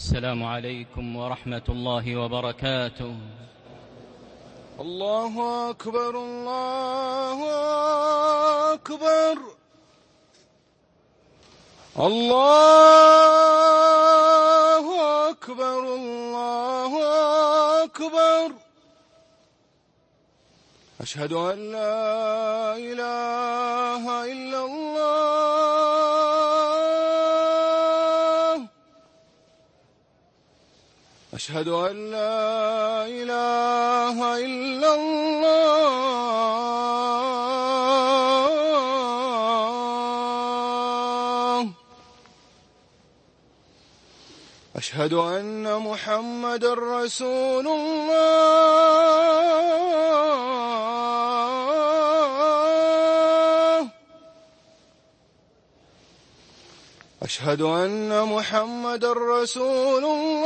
السلام عليكم ورحمة الله وبركاته. الله أكبر الله أكبر الله أكبر الله أكبر. أشهد أن لا إله إلا الله. أشهد أن لا إله إلا الله. أشهد أن محمدًا رسول الله. أشهد أن محمدًا رسول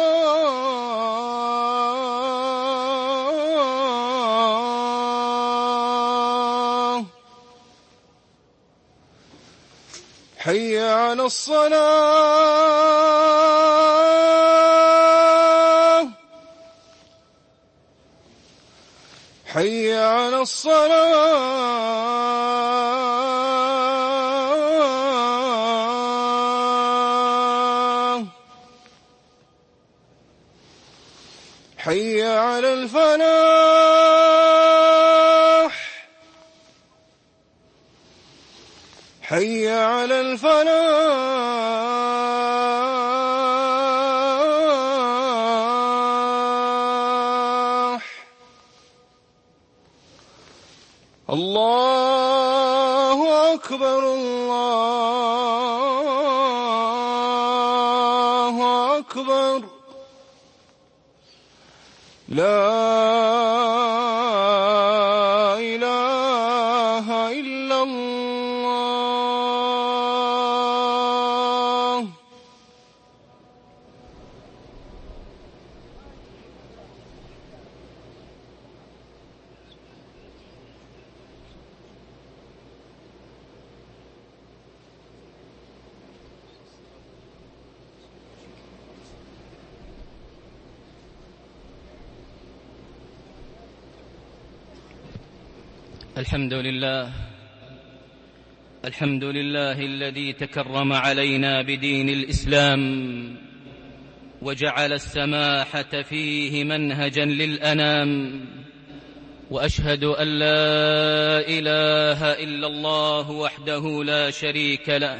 الله. حي على الصلاة. حي على الصلاة. حي على الفلاح. حي على الفلاح. الله أكبر الله أكبر. لا إله إلا الله. الحمد لله الذي تكرم علينا بدين الإسلام وجعل السماحة فيه منهجا للأنام، وأشهد أن لا إله إلا الله وحده لا شريك له،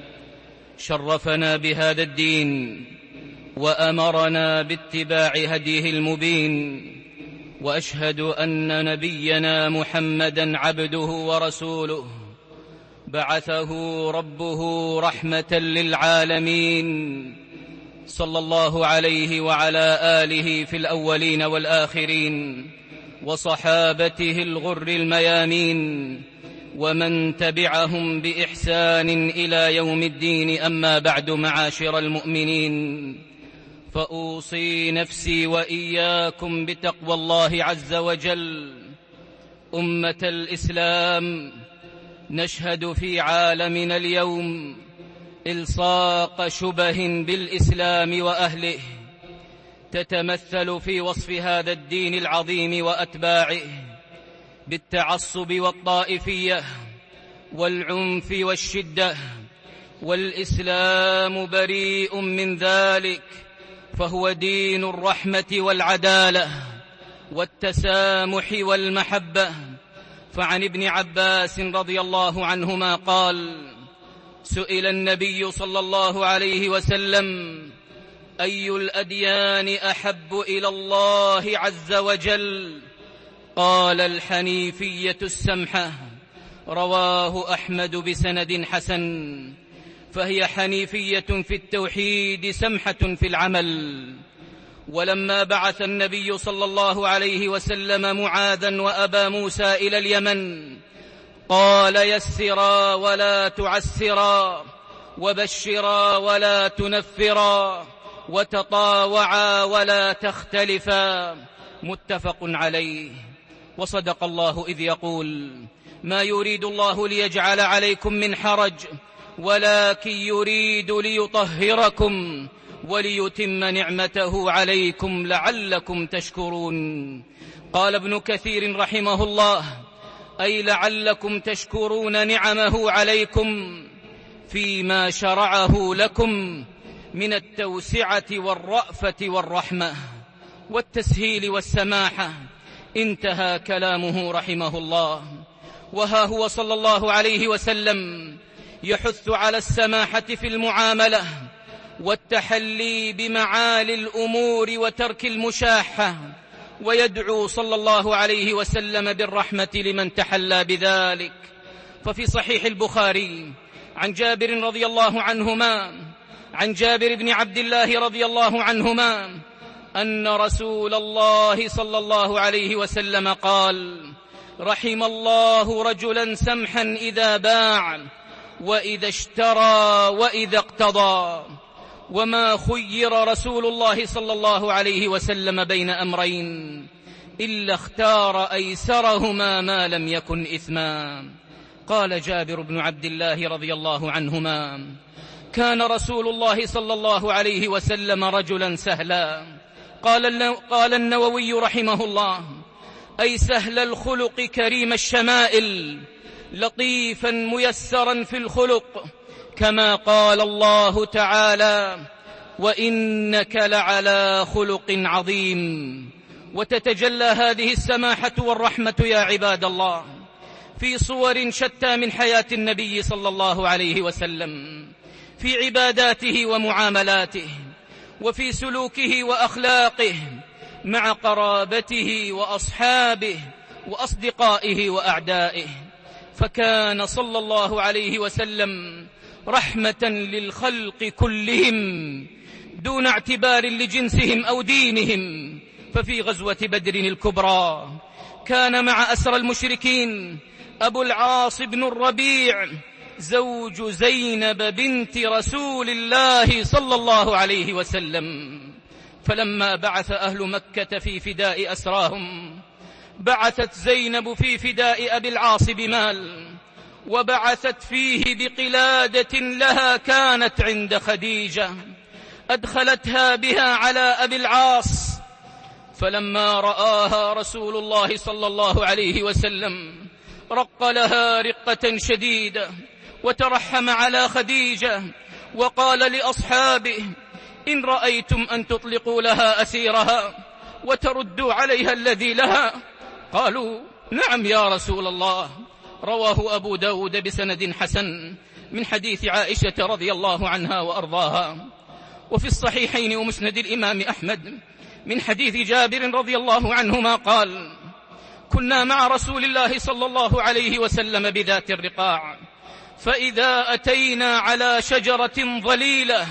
شرفنا بهذا الدين وأمرنا باتباع هديه المبين. وأشهد أن نبينا محمدًا عبده ورسوله، بعثه ربه رحمة للعالمين، صلى الله عليه وعلى آله في الأولين والآخرين، وصحابته الغر الميامين، ومن تبعهم بإحسان إلى يوم الدين. أما بعد، معاشر المؤمنين، فأوصي نفسي وإياكم بتقوى الله عز وجل. أمة الإسلام، نشهد في عالمنا اليوم إلصاق شبه بالإسلام وأهله، تتمثل في وصف هذا الدين العظيم وأتباعه بالتعصب والطائفية والعنف والشدة، والإسلام بريء من ذلك، فهو دين الرحمة والعدالة والتسامح والمحبة. فعن ابن عباس رضي الله عنهما قال: سئل النبي صلى الله عليه وسلم: أي الأديان أحب إلى الله عز وجل؟ قال: الحنيفية السمحة. رواه أحمد بسند حسن. فهي حنيفية في التوحيد، سمحة في العمل. ولما بعث النبي صلى الله عليه وسلم معاذا وأبا موسى إلى اليمن، قال: يسرا ولا تعسرا، وبشرا ولا تنفرا، وتطاوعا ولا تختلفا. متفق عليه. وصدق الله إذ يقول: ما يريد الله ليجعل عليكم من حرج، ولكن يريد ليطهركم وليتم نعمته عليكم لعلكم تشكرون. قال ابن كثير رحمه الله: أي لعلكم تشكرون نعمه عليكم فيما شرعه لكم من التوسعة والرأفة والرحمة والتسهيل والسماحة. انتهى كلامه رحمه الله. وها هو صلى الله عليه وسلم يحث على السماحة في المعاملة والتحلي بمعالي الأمور وترك المشاحة، ويدعو صلى الله عليه وسلم بالرحمة لمن تحلى بذلك. ففي صحيح البخاري عن جابر رضي الله عنهما، عن جابر بن عبد الله رضي الله عنهما أن رسول الله صلى الله عليه وسلم قال: رحم الله رجلا سمحا إذا باع وإذا اشترى وإذا اقتضى. وما خير رسول الله صلى الله عليه وسلم بين أمرين إلا اختار أيسرهما ما لم يكن إثما. قال جابر بن عبد الله رضي الله عنهما: كان رسول الله صلى الله عليه وسلم رجلا سهلا. قال النووي رحمه الله: أي سهل الخلق كريم الشمائل لطيفا ميسرا في الخلق، كما قال الله تعالى: وإنك لعلى خلق عظيم. وتتجلى هذه السماحة والرحمة يا عباد الله في صور شتى من حياة النبي صلى الله عليه وسلم، في عباداته ومعاملاته، وفي سلوكه وأخلاقه مع قرابته وأصحابه وأصدقائه وأعدائه. فكان صلى الله عليه وسلم رحمة للخلق كلهم دون اعتبار لجنسهم أو دينهم. ففي غزوة بدر الكبرى كان مع أسرى المشركين أبو العاص بن الربيع زوج زينب بنت رسول الله صلى الله عليه وسلم. فلما بعث أهل مكة في فداء أسراهم بعثت زينب في فداء أبي العاص بمال، وبعثت فيه بقلادة لها كانت عند خديجة أدخلتها بها على أبي العاص. فلما رآها رسول الله صلى الله عليه وسلم رق لها رقة شديدة وترحم على خديجة، وقال لأصحابه: إن رأيتم أن تطلقوا لها أسيرها وتردوا عليها الذي لها. قالوا: نعم يا رسول الله. رواه أبو داود بسند حسن من حديث عائشة رضي الله عنها وأرضاها. وفي الصحيحين ومسند الإمام أحمد من حديث جابر رضي الله عنهما قال: كنا مع رسول الله صلى الله عليه وسلم بذات الرقاع، فإذا أتينا على شجرة ظليلة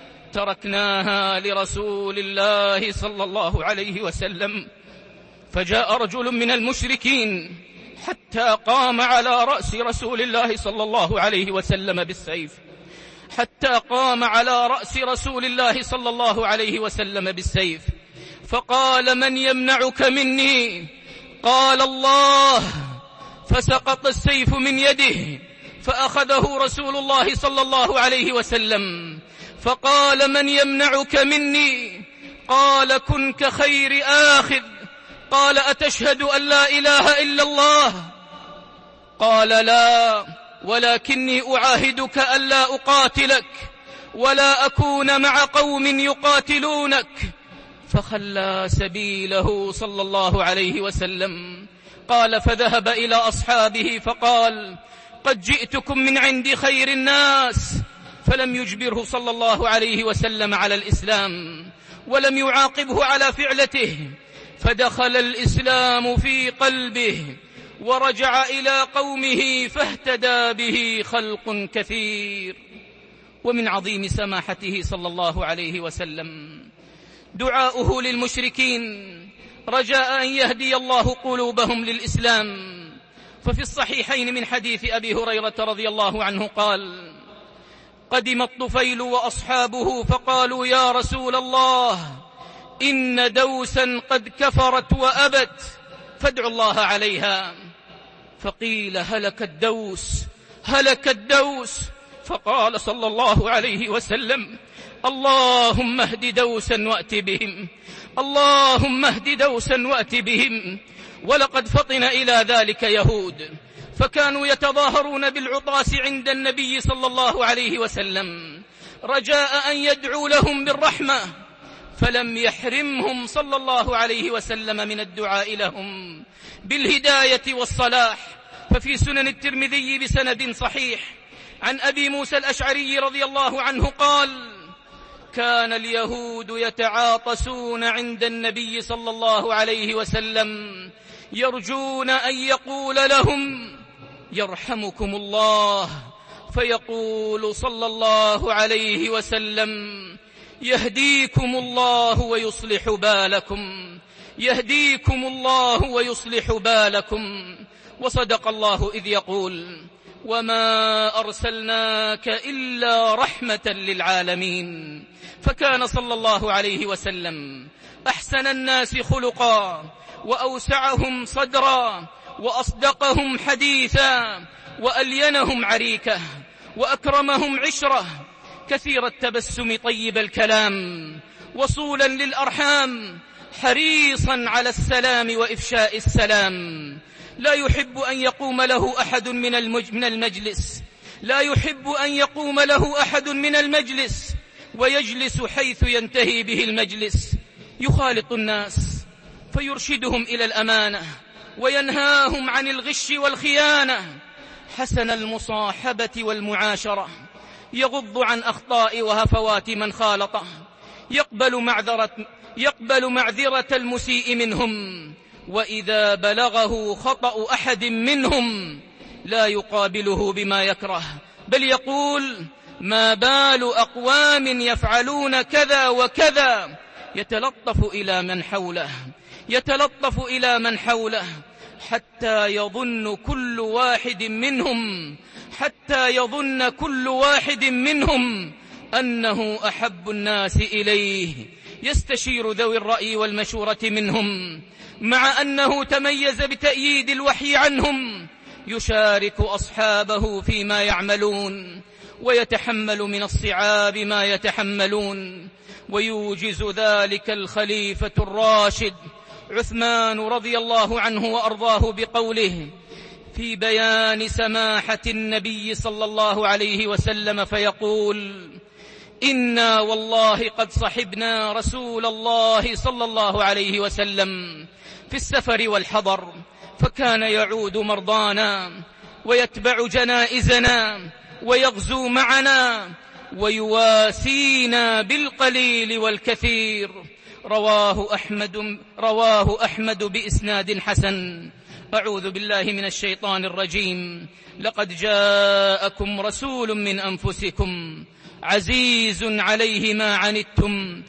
تركناها لرسول الله صلى الله عليه وسلم، فجاء رجل من المشركين حتى قام على رأس رسول الله صلى الله عليه وسلم بالسيف، حتى قام على رأس رسول الله صلى الله عليه وسلم بالسيف، فقال: من يمنعك مني؟ قال: الله. فسقط السيف من يده، فأخذه رسول الله صلى الله عليه وسلم فقال: من يمنعك مني؟ قال: كن كخير آخذ. قال: أتشهد أن لا إله إلا الله؟ قال: لا، ولكني أعاهدك ألا أقاتلك ولا أكون مع قوم يقاتلونك. فخلى سبيله صلى الله عليه وسلم. قال: فذهب إلى أصحابه فقال: قد جئتكم من عند خير الناس. فلم يجبره صلى الله عليه وسلم على الإسلام ولم يعاقبه على فعلته، فدخل الإسلام في قلبه ورجع إلى قومه فاهتدى به خلق كثير. ومن عظيم سماحته صلى الله عليه وسلم دعاؤه للمشركين رجاء أن يهدي الله قلوبهم للإسلام. ففي الصحيحين من حديث أبي هريرة رضي الله عنه قال: قدم الطفيل وأصحابه فقالوا: يا رسول الله، إن دوسا قد كفرت وأبت، فادعوا الله عليها. فقيل: هلك الدوس، هلك الدوس. فقال صلى الله عليه وسلم: اللهم اهد دوسا وأت بهم، اللهم اهد دوسا وأت بهم. ولقد فطن إلى ذلك يهود، فكانوا يتظاهرون بالعطاس عند النبي صلى الله عليه وسلم رجاء أن يدعو لهم بالرحمة، فلم يحرمهم صلى الله عليه وسلم من الدعاء لهم بالهداية والصلاح. ففي سنن الترمذي بسند صحيح عن أبي موسى الأشعري رضي الله عنه قال: كان اليهود يتعاطسون عند النبي صلى الله عليه وسلم يرجون أن يقول لهم: يرحمكم الله، فيقول صلى الله عليه وسلم: يهديكم الله ويصلح بالكم، يهديكم الله ويصلح بالكم. وصدق الله إذ يقول: وما أرسلناك إلا رحمة للعالمين. فكان صلى الله عليه وسلم أحسن الناس خلقا، وأوسعهم صدرا، وأصدقهم حديثا، وألينهم عريكة، وأكرمهم عشرة، كثير التبسم طيب الكلام، وصولا للأرحام، حريصا على السلام وإفشاء السلام. لا يحب أن يقوم له أحد من المجلس، لا يحب أن يقوم له أحد من المجلس ويجلس حيث ينتهي به المجلس. يخالط الناس فيرشدهم إلى الأمانة، وينهاهم عن الغش والخيانة، حسن المصاحبة والمعاشرة، يغض عن أخطاء وهفوات من خالطه، يقبل معذرة المسيء منهم، وإذا بلغه خطأ أحد منهم لا يقابله بما يكره، بل يقول: ما بال أقوام يفعلون كذا وكذا، يتلطف إلى من حوله حتى يظن كل واحد منهم أنه أحب الناس إليه، يستشير ذوي الرأي والمشورة منهم، مع أنه تميز بتأييد الوحي عنهم، يشارك أصحابه فيما يعملون، ويتحمل من الصعاب ما يتحملون. ويوجز ذلك الخليفة الراشد عثمان رضي الله عنه وأرضاه بقوله في بيان سماحة النبي صلى الله عليه وسلم، فيقول: إنا والله قد صحبنا رسول الله صلى الله عليه وسلم في السفر والحضر، فكان يعود مرضانا، ويتبع جنائزنا، ويغزو معنا، ويواسينا بالقليل والكثير. رواه أحمد بإسناد حسن. أعوذ بالله من الشيطان الرجيم. لقد جاءكم رسول من أنفسكم عزيز عليه ما عنتم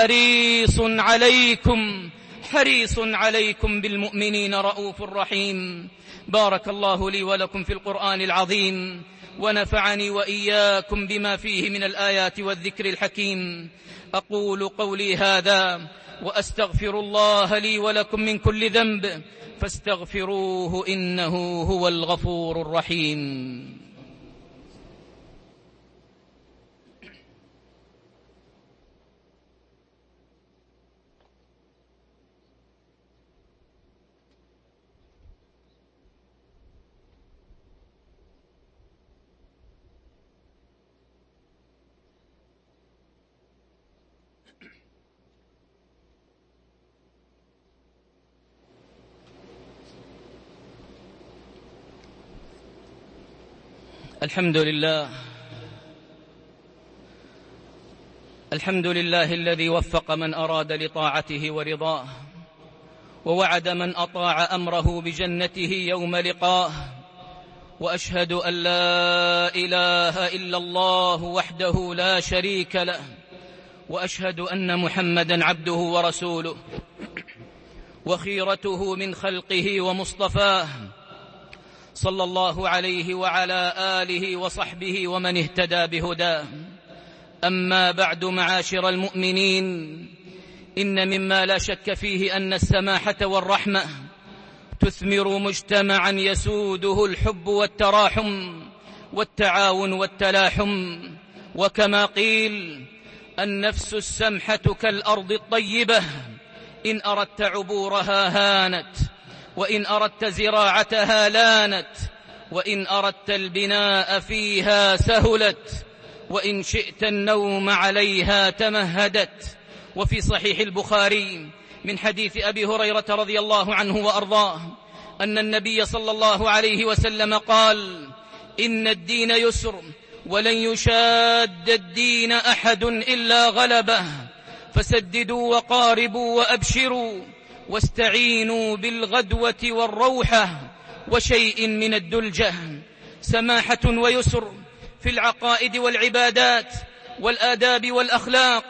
حريص عليكم بالمؤمنين رؤوف رحيم. بارك الله لي ولكم في القرآن العظيم، ونفعني وإياكم بما فيه من الآيات والذكر الحكيم. أقول قولي هذا وأستغفر الله لي ولكم من كل ذنب، فاستغفروه إنه هو الغفور الرحيم. الحمد لله الذي وفق من أراد لطاعته ورضاه، ووعد من أطاع أمره بجنته يوم لقاه. وأشهد أن لا إله إلا الله وحده لا شريك له، وأشهد أن محمدا عبده ورسوله وخيرته من خلقه ومصطفاه، صلى الله عليه وعلى آله وصحبه ومن اهتدى بهداه. أما بعد، معاشر المؤمنين، إن مما لا شك فيه أن السماحة والرحمة تثمر مجتمعا يسوده الحب والتراحم والتعاون والتلاحم. وكما قيل: النفس السمحة كالأرض الطيبة، إن أردت عبورها هانت، وإن أردت زراعتها لانت، وإن أردت البناء فيها سهلت، وإن شئت النوم عليها تمهدت. وفي صحيح البخاري من حديث أبي هريرة رضي الله عنه وأرضاه أن النبي صلى الله عليه وسلم قال: إن الدين يسر، ولن يشاد الدين أحد إلا غلبه، فسددوا وقاربوا وأبشروا، واستعينوا بالغدوة والروحة وشيء من الدلجة. سماحة ويسر في العقائد والعبادات والآداب والأخلاق،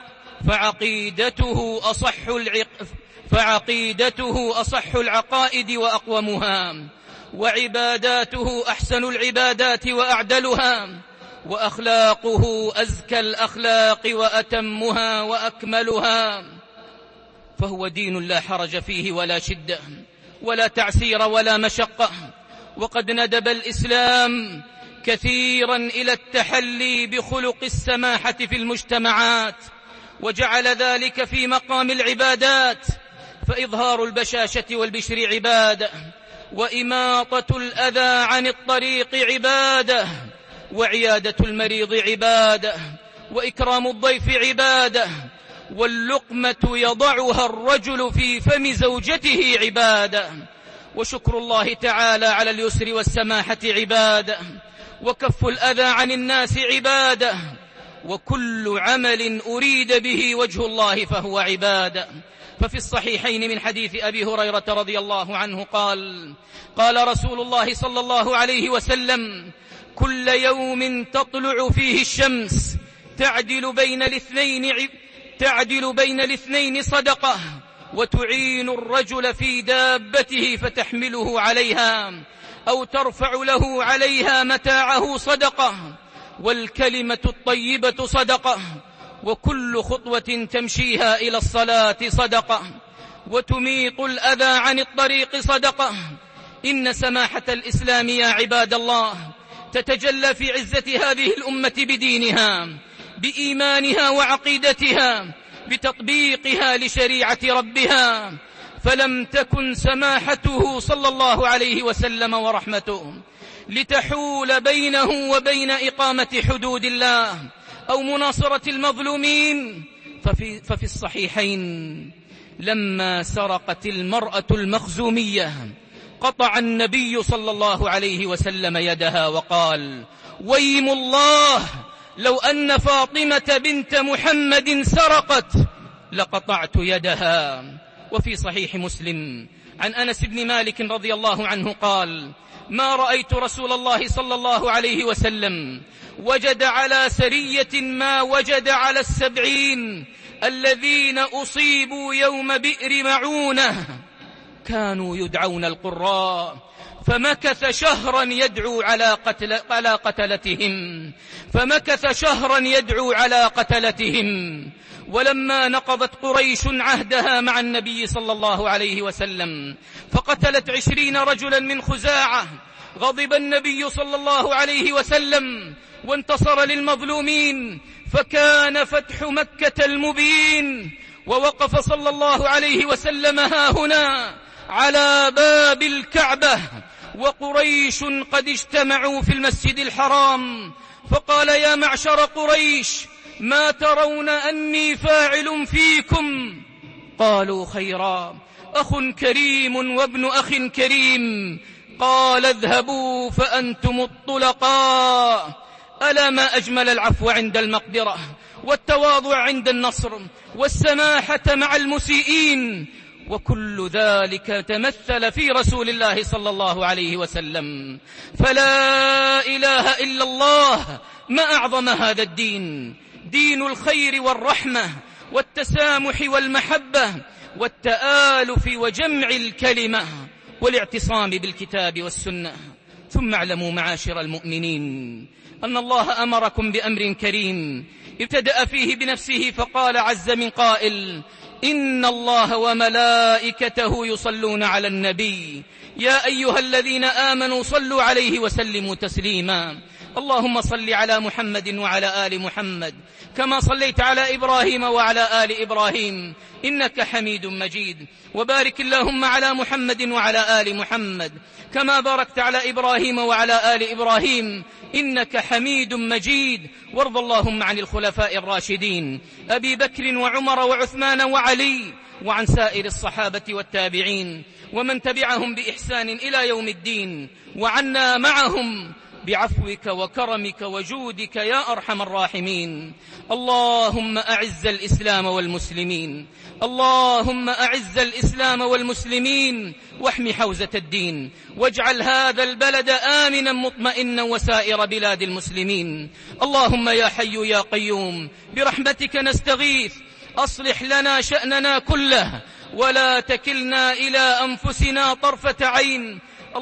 فعقيدته أصح العقائد وأقومها، وعباداته أحسن العبادات وأعدلها، وأخلاقه أزكى الأخلاق وأتمها وأكملها. فهو دين لا حرج فيه ولا شدة ولا تعسير ولا مشقة. وقد ندب الإسلام كثيرا إلى التحلي بخلق السماحة في المجتمعات، وجعل ذلك في مقام العبادات، فإظهار البشاشة والبشر عبادة، وإماطة الأذى عن الطريق عبادة، وعيادة المريض عبادة، وإكرام الضيف عبادة، واللقمة يضعها الرجل في فم زوجته عبادة، وشكر الله تعالى على اليسر والسماحة عبادة، وكف الأذى عن الناس عبادة، وكل عمل أريد به وجه الله فهو عبادة. ففي الصحيحين من حديث أبي هريرة رضي الله عنه قال رسول الله صلى الله عليه وسلم: كل يوم تطلع فيه الشمس تعدل بين الاثنين صدقة، وتعين الرجل في دابته فتحمله عليها أو ترفع له عليها متاعه صدقة، والكلمة الطيبة صدقة، وكل خطوة تمشيها إلى الصلاة صدقة، وتميط الأذى عن الطريق صدقة. إن سماحة الإسلام يا عباد الله تتجلى في عزة هذه الأمة بدينها، بإيمانها وعقيدتها، بتطبيقها لشريعة ربها. فلم تكن سماحته صلى الله عليه وسلم ورحمته لتحول بينه وبين إقامة حدود الله أو مناصرة المظلومين. ففي الصحيحين لما سرقت المرأة المخزومية قطع النبي صلى الله عليه وسلم يدها وقال: ويم الله لو أن فاطمة بنت محمد سرقت لقطعت يدها. وفي صحيح مسلم عن أنس بن مالك رضي الله عنه قال: ما رأيت رسول الله صلى الله عليه وسلم وجد على سرية ما وجد على 70 الذين أصيبوا يوم بئر معونة، كانوا يدعون القراء، فمكث شهرا يدعو على قتلتهم. ولما نقضت قريش عهدها مع النبي صلى الله عليه وسلم فقتلت 20 رجلا من خزاعة، غضب النبي صلى الله عليه وسلم وانتصر للمظلومين، فكان فتح مكة المبين. ووقف صلى الله عليه وسلم هاهنا على باب الكعبة، وقريش قد اجتمعوا في المسجد الحرام، فقال: يا معشر قريش، ما ترون أني فاعل فيكم؟ قالوا: خيرا، أخ كريم وابن أخ كريم. قال: اذهبوا فأنتم الطلقاء. ألا ما أجمل العفو عند المقدرة، والتواضع عند النصر، والسماحة مع المسيئين. وكل ذلك تمثل في رسول الله صلى الله عليه وسلم. فلا إله إلا الله، ما أعظم هذا الدين، دين الخير والرحمة والتسامح والمحبة والتآلف وجمع الكلمة والاعتصام بالكتاب والسنة. ثم اعلموا معاشر المؤمنين أن الله أمركم بأمر كريم ابتدأ فيه بنفسه، فقال عز من قائل: إن الله وملائكته يصلون على النبي يا أيها الذين آمنوا صلوا عليه وسلموا تسليما. اللهم صل على محمد وعلى آل محمد كما صليت على إبراهيم وعلى آل إبراهيم إنك حميد مجيد. وبارك اللهم على محمد وعلى آل محمد كما باركت على إبراهيم وعلى آل إبراهيم إنك حميد مجيد. وارض اللهم عن الخلفاء الراشدين أبي بكر وعمر وعثمان وعلي وعن سائر الصحابة والتابعين ومن تبعهم بإحسان إلى يوم الدين، وعنا معهم بعفوك وكرمك وجودك يا أرحم الراحمين. اللهم أعز الإسلام والمسلمين، اللهم أعز الإسلام والمسلمين واحم حوزة الدين، واجعل هذا البلد آمنا مطمئنا وسائر بلاد المسلمين. اللهم يا حي يا قيوم برحمتك نستغيث، أصلح لنا شأننا كله ولا تكلنا إلى أنفسنا طرفة عين.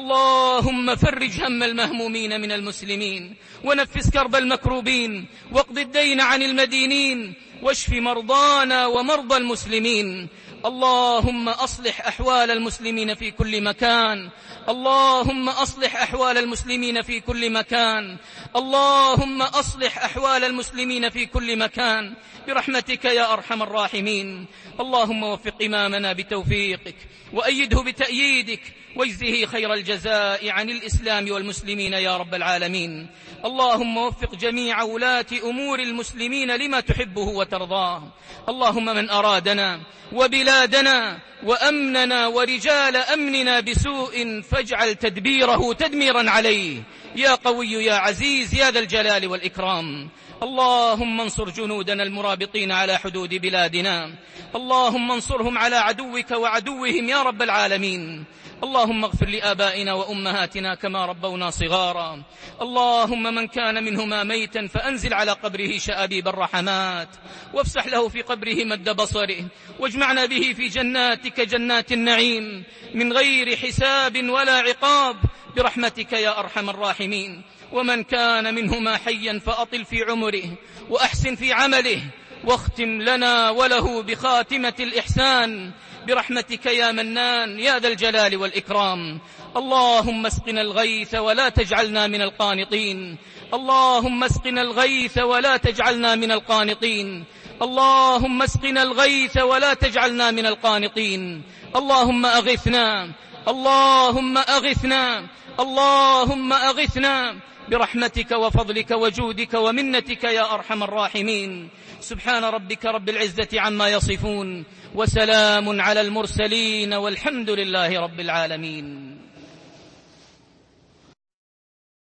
اللهم فرج هم المهمومين من المسلمين، ونفس كرب المكروبين، واقض الدين عن المدينين، واشف مرضانا ومرضى المسلمين. اللهم أصلح أحوال المسلمين في كل مكان، اللهم أصلح أحوال المسلمين في كل مكان، اللهم أصلح أحوال المسلمين في كل مكان برحمتك يا أرحم الراحمين. اللهم وفق إمامنا بتوفيقك، وأيده بتأييدك، واجزه خير الجزاء عن الإسلام والمسلمين يا رب العالمين. اللهم وفق جميع ولاة أمور المسلمين لما تحبه وترضاه. اللهم من أرادنا وبلادنا وأمننا ورجال أمننا بسوء فاجعل تدبيره تدميرا عليه يا قوي يا عزيز يا ذا الجلال والإكرام. اللهم انصر جنودنا المرابطين على حدود بلادنا، اللهم انصرهم على عدوك وعدوهم يا رب العالمين. اللهم اغفر لآبائنا وأمهاتنا كما ربونا صغارا. اللهم من كان منهما ميتا فأنزل على قبره شآبيب الرحمات، وافسح له في قبره مد بصره، واجمعنا به في جناتك جنات النعيم من غير حساب ولا عقاب برحمتك يا أرحم الراحمين. ومن كان منهما حيا فأطل في عمره وأحسن في عمله، واختم لنا وله بخاتمة الإحسان برحمتك يا منان يا ذا الجلال والإكرام. اللهم اسقنا الغيث ولا تجعلنا من القانطين، اللهم اسقنا الغيث ولا تجعلنا من القانطين، اللهم اسقنا الغيث ولا تجعلنا من القانطين. اللهم أغثنا، اللهم أغثنا، اللهم أغثنا برحمتك وفضلك وجودك ومنتك يا أرحم الراحمين. سبحان ربك رب العزة عما يصفون، وسلام على المرسلين، والحمد لله رب العالمين.